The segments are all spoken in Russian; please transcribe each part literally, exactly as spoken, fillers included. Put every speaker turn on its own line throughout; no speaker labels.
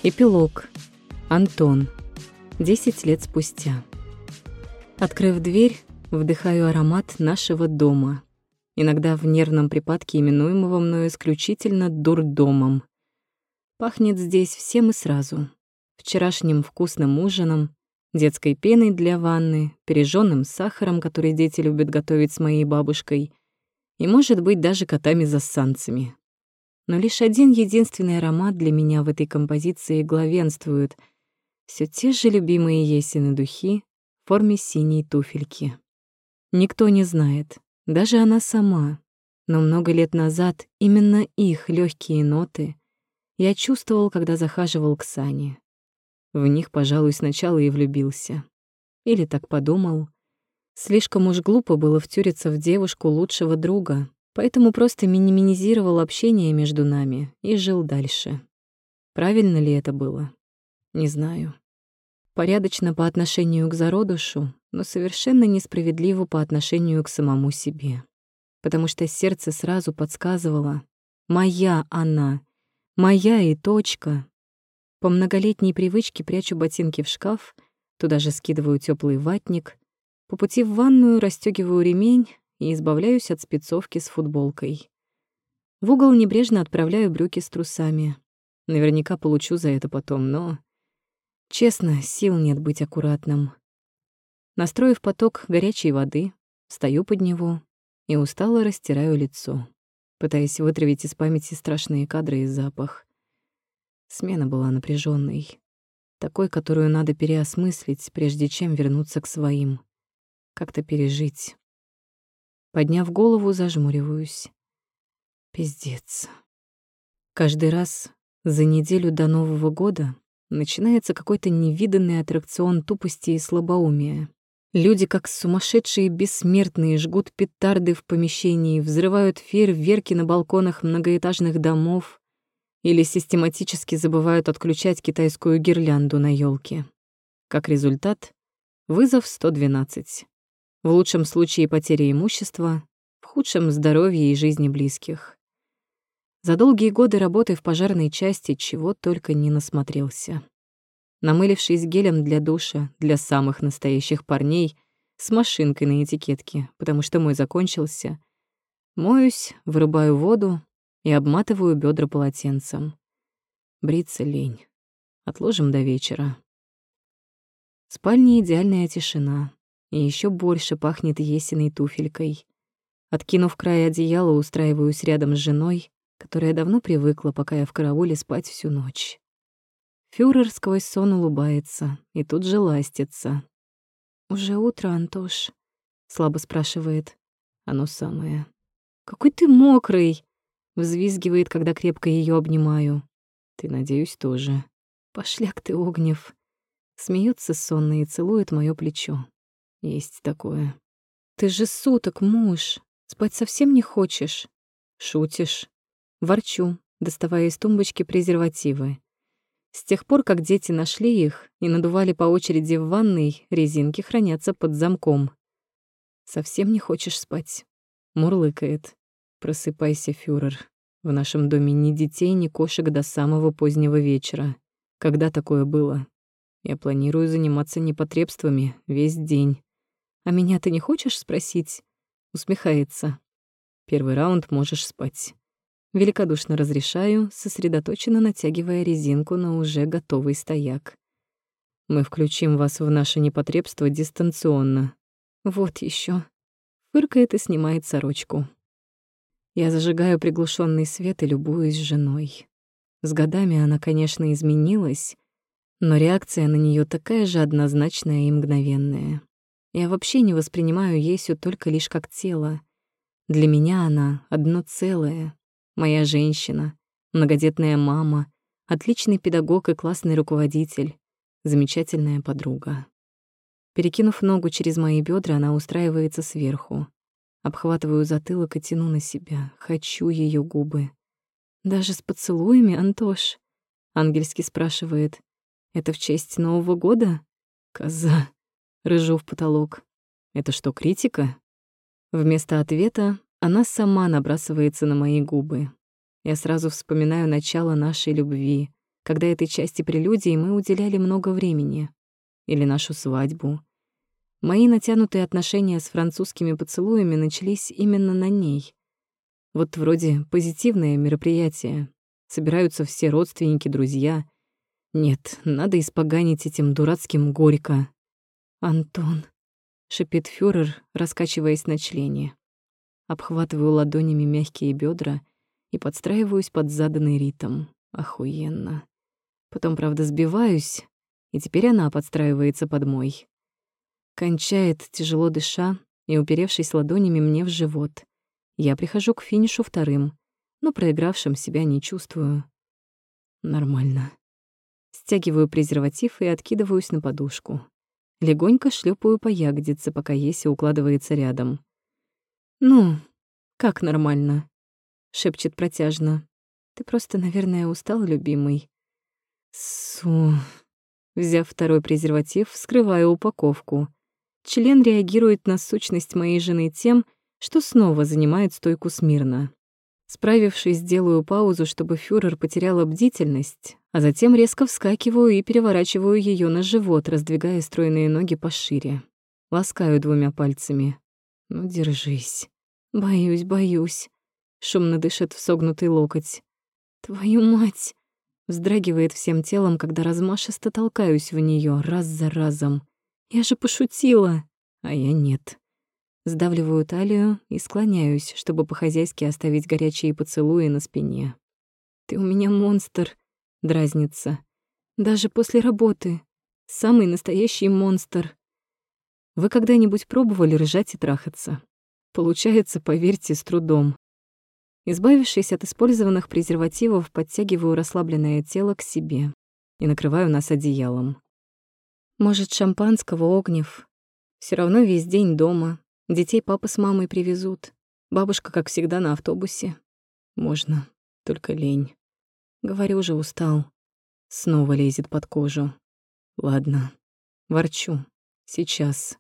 Эпилог. Антон. Десять лет спустя. Открыв дверь, вдыхаю аромат нашего дома, иногда в нервном припадке именуемого мною исключительно дурдомом. Пахнет здесь всем и сразу. Вчерашним вкусным ужином, детской пеной для ванны, пережженным сахаром, который дети любят готовить с моей бабушкой, и, может быть, даже котами-зассанцами. Но лишь один единственный аромат для меня в этой композиции главенствует. Все те же любимые Есины духи в форме синей туфельки. Никто не знает, даже она сама, но много лет назад именно их легкие ноты я чувствовал, когда захаживал к Сане. В них, пожалуй, сначала и влюбился. Или так подумал. Слишком уж глупо было втюриться в девушку лучшего друга, поэтому просто минимизировал общение между нами и жил дальше. Правильно ли это было? Не знаю. Порядочно по отношению к зародышу, но совершенно несправедливо по отношению к самому себе. Потому что сердце сразу подсказывало: моя она, моя и точка. По многолетней привычке прячу ботинки в шкаф, туда же скидываю теплый ватник, по пути в ванную расстёгиваю ремень и избавляюсь от спецовки с футболкой. В угол небрежно отправляю брюки с трусами. Наверняка получу за это потом, но... Честно, сил нет быть аккуратным. Настроив поток горячей воды, встаю под него и устало растираю лицо, пытаясь вытравить из памяти страшные кадры и запах. Смена была напряженной, такой, которую надо переосмыслить, прежде чем вернуться к своим, как-то пережить. Подняв голову, зажмуриваюсь. Пиздец. Каждый раз за неделю до Нового года начинается какой-то невиданный аттракцион тупости и слабоумия. Люди, как сумасшедшие бессмертные, жгут петарды в помещении, взрывают фейерверки на балконах многоэтажных домов или систематически забывают отключать китайскую гирлянду на ёлке. Как результат — вызов сто двенадцать. В лучшем случае потеря имущества, в худшем — здоровья и жизни близких. За долгие годы работы в пожарной части чего только не насмотрелся. Намылившись гелем для душа для самых настоящих парней с машинкой на этикетке, потому что мой закончился, моюсь, вырубаю воду и обматываю бедра полотенцем. Бриться лень. Отложим до вечера. В спальне идеальная тишина, и еще больше пахнет Есиной туфелькой. Откинув край одеяла, устраиваюсь рядом с женой, которая давно привыкла, пока я в карауле, спать всю ночь. Фюрер сквозь сон улыбается и тут же ластится. «Уже утро, Антош?» — слабо спрашивает. Оно самое. «Какой ты мокрый!» — взвизгивает, когда крепко ее обнимаю. «Ты, надеюсь, тоже». «Пошляк ты, Огнев!» Смеется сонно и целует моё плечо. Есть такое. «Ты же суток муж. Спать совсем не хочешь?» «Шутишь?» Ворчу, доставая из тумбочки презервативы. С тех пор, как дети нашли их и надували по очереди в ванной, резинки хранятся под замком. «Совсем не хочешь спать?» Мурлыкает. «Просыпайся, фюрер. В нашем доме ни детей, ни кошек до самого позднего вечера. Когда такое было? Я планирую заниматься непотребствами весь день. А меня ты не хочешь спросить?» Усмехается. «Первый раунд можешь спать». Великодушно разрешаю, сосредоточенно натягивая резинку на уже готовый стояк. «Мы включим вас в наше непотребство дистанционно». «Вот еще. Фыркает и снимает сорочку. Я зажигаю приглушенный свет и любуюсь женой. С годами она, конечно, изменилась, но реакция на нее такая же однозначная и мгновенная. Я вообще не воспринимаю Есю только лишь как тело. Для меня она одно целое. Моя женщина, многодетная мама, отличный педагог и классный руководитель, замечательная подруга. Перекинув ногу через мои бедра, она устраивается сверху. Обхватываю затылок и тяну на себя. Хочу ее губы. «Даже с поцелуями, Антош?» — ангельски спрашивает. «Это в честь Нового года?» «Коза!» — рыжу в потолок. «Это что, критика?» Вместо ответа она сама набрасывается на мои губы. Я сразу вспоминаю начало нашей любви, когда этой части прелюдии мы уделяли много времени. Или нашу свадьбу. Мои натянутые отношения с французскими поцелуями начались именно на ней. Вот вроде позитивное мероприятие. Собираются все родственники, друзья. Нет, надо испоганить этим дурацким горько. «Антон», — шипит фюрер, раскачиваясь на члене. Обхватываю ладонями мягкие бедра и подстраиваюсь под заданный ритм. Охуенно. Потом, правда, сбиваюсь, и теперь она подстраивается под мой. Кончает, тяжело дыша и уперевшись ладонями мне в живот. Я прихожу к финишу вторым, но проигравшим себя не чувствую. Нормально. Стягиваю презерватив и откидываюсь на подушку. Легонько шлепаю по ягодице, пока Еся укладывается рядом. «Ну, как нормально?» — шепчет протяжно. «Ты просто, наверное, устал, любимый». Су. Взяв второй презерватив, вскрываю упаковку. Член реагирует на сущность моей жены тем, что снова занимает стойку смирно. Справившись, делаю паузу, чтобы фюрер потеряла бдительность, а затем резко вскакиваю и переворачиваю ее на живот, раздвигая стройные ноги пошире. Ласкаю двумя пальцами. «Ну, держись». «Боюсь, боюсь», — шумно дышит в согнутый локоть. «Твою мать!» — вздрагивает всем телом, когда размашисто толкаюсь в нее раз за разом. «Я же пошутила!» А я нет. Сдавливаю талию и склоняюсь, чтобы по-хозяйски оставить горячие поцелуи на спине. «Ты у меня монстр», — дразнится. «Даже после работы. Самый настоящий монстр». Вы когда-нибудь пробовали рыжать и трахаться? Получается, поверьте, с трудом. Избавившись от использованных презервативов, подтягиваю расслабленное тело к себе и накрываю нас одеялом. Может, шампанского, Огнев? Все равно весь день дома. Детей папа с мамой привезут. Бабушка, как всегда, на автобусе. Можно, только лень. Говорю же, устал. Снова лезет под кожу. Ладно, ворчу. Сейчас.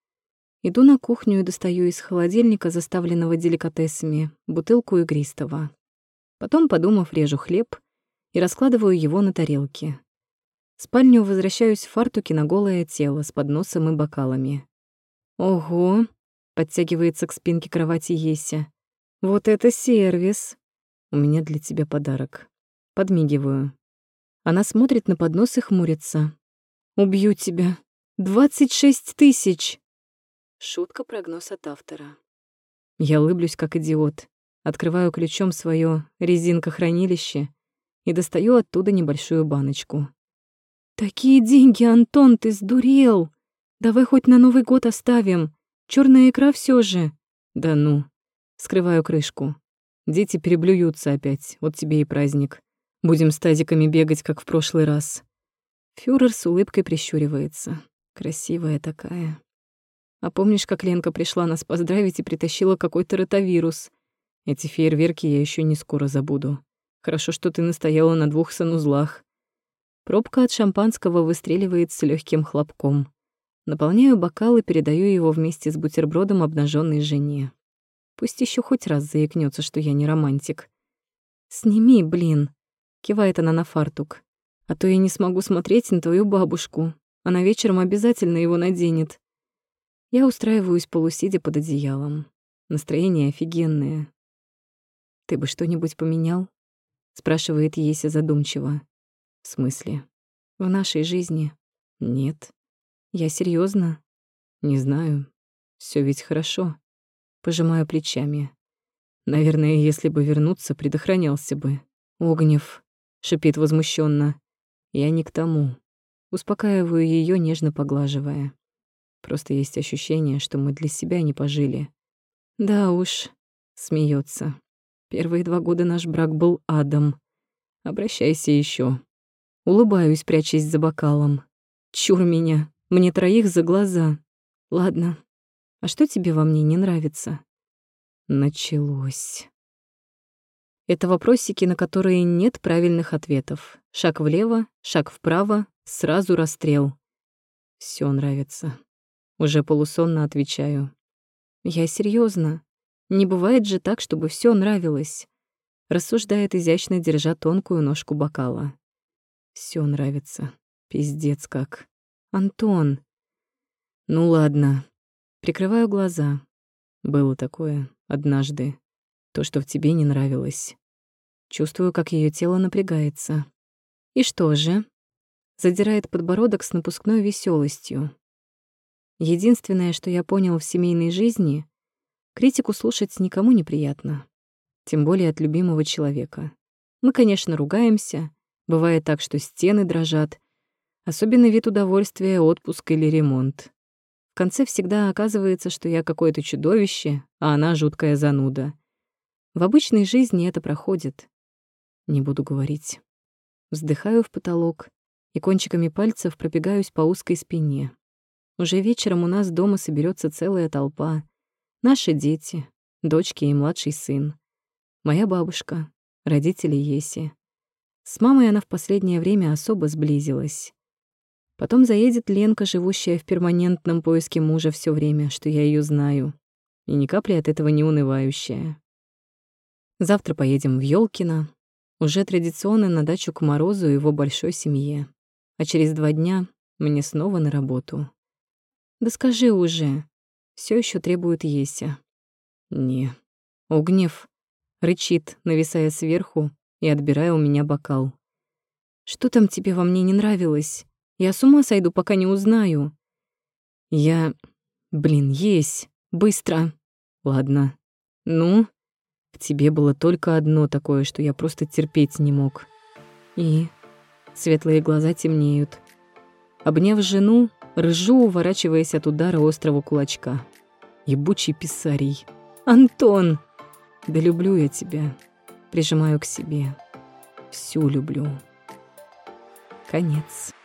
Иду на кухню и достаю из холодильника, заставленного деликатесами, бутылку игристого. Потом, подумав, режу хлеб и раскладываю его на тарелке. В спальню возвращаюсь в фартуке на голое тело с подносом и бокалами. «Ого!» — подтягивается к спинке кровати Еся. «Вот это сервис! У меня для тебя подарок». Подмигиваю. Она смотрит на поднос и хмурится. «Убью тебя! Двадцать шесть тысяч!» Шутка, прогноз от автора. Я улыблюсь, как идиот. Открываю ключом своё резинка-хранилище и достаю оттуда небольшую баночку. «Такие деньги, Антон, ты сдурел! Давай хоть на Новый год оставим. Чёрная икра всё же». «Да ну». Скрываю крышку. Дети переблюются опять, вот тебе и праздник. Будем с тазиками бегать, как в прошлый раз. Фюрер с улыбкой прищуривается. Красивая такая. А помнишь, как Ленка пришла нас поздравить и притащила какой-то ротавирус? Эти фейерверки я ещё не скоро забуду. Хорошо, что ты настояла на двух санузлах. Пробка от шампанского выстреливает с лёгким хлопком. Наполняю бокал и передаю его вместе с бутербродом обнажённой жене. Пусть ещё хоть раз заикнётся, что я не романтик. «Сними, блин!» — кивает она на фартук. «А то я не смогу смотреть на твою бабушку. Она вечером обязательно его наденет». Я устраиваюсь полусидя под одеялом. Настроение офигенное. «Ты бы что-нибудь поменял?» — спрашивает Еся задумчиво. «В смысле? В нашей жизни?» «Нет». «Я серьёзно?» «Не знаю. Всё ведь хорошо». Пожимаю плечами. «Наверное, если бы вернуться, предохранялся бы». «Огнев», — шипит возмущённо. «Я не к тому». Успокаиваю её, нежно поглаживая. Просто есть ощущение, что мы для себя не пожили. «Да уж», — смеётся. «Первые два года наш брак был адом. Обращайся ещё». Улыбаюсь, прячась за бокалом. «Чур меня, мне троих за глаза. Ладно, а что тебе во мне не нравится?» Началось. Это вопросики, на которые нет правильных ответов. Шаг влево, шаг вправо, сразу расстрел. Всё нравится. Уже полусонно отвечаю. «Я серьёзно. Не бывает же так, чтобы всё нравилось», — рассуждает, изящно держа тонкую ножку бокала. Всё нравится. Пиздец как. Антон. Ну ладно. Прикрываю глаза. Было такое однажды. То, что в тебе не нравилось. Чувствую, как её тело напрягается. И что же? Задирает подбородок с напускной весёлостью. Единственное, что я понял в семейной жизни, критику слушать никому не приятно. Тем более от любимого человека. Мы, конечно, ругаемся. Бывает так, что стены дрожат. Особенно вид удовольствия, отпуск или ремонт. В конце всегда оказывается, что я какое-то чудовище, а она жуткая зануда. В обычной жизни это проходит. Не буду говорить. Вздыхаю в потолок и кончиками пальцев пробегаюсь по узкой спине. Уже вечером у нас дома соберется целая толпа. Наши дети, дочки и младший сын. Моя бабушка, родители Еси. С мамой она в последнее время особо сблизилась. Потом заедет Ленка, живущая в перманентном поиске мужа все время, что я ее знаю, и ни капли от этого не унывающая. Завтра поедем в Ёлкино, уже традиционно на дачу к Морозу и его большой семье. А через два дня мне снова на работу. Да скажи уже, все еще требует Еся. Не. Огнев рычит, нависая сверху и отбирая у меня бокал. Что там тебе во мне не нравилось? Я с ума сойду, пока не узнаю. Я... Блин, есть. Быстро. Ладно. Ну, в тебе было только одно такое, что я просто терпеть не мог. И... Светлые глаза темнеют. Обняв жену, ржу, уворачиваясь от удара острого кулачка. Ебучий писарий. Антон! Да люблю я тебя. Прижимаю к себе. Всю люблю. Конец.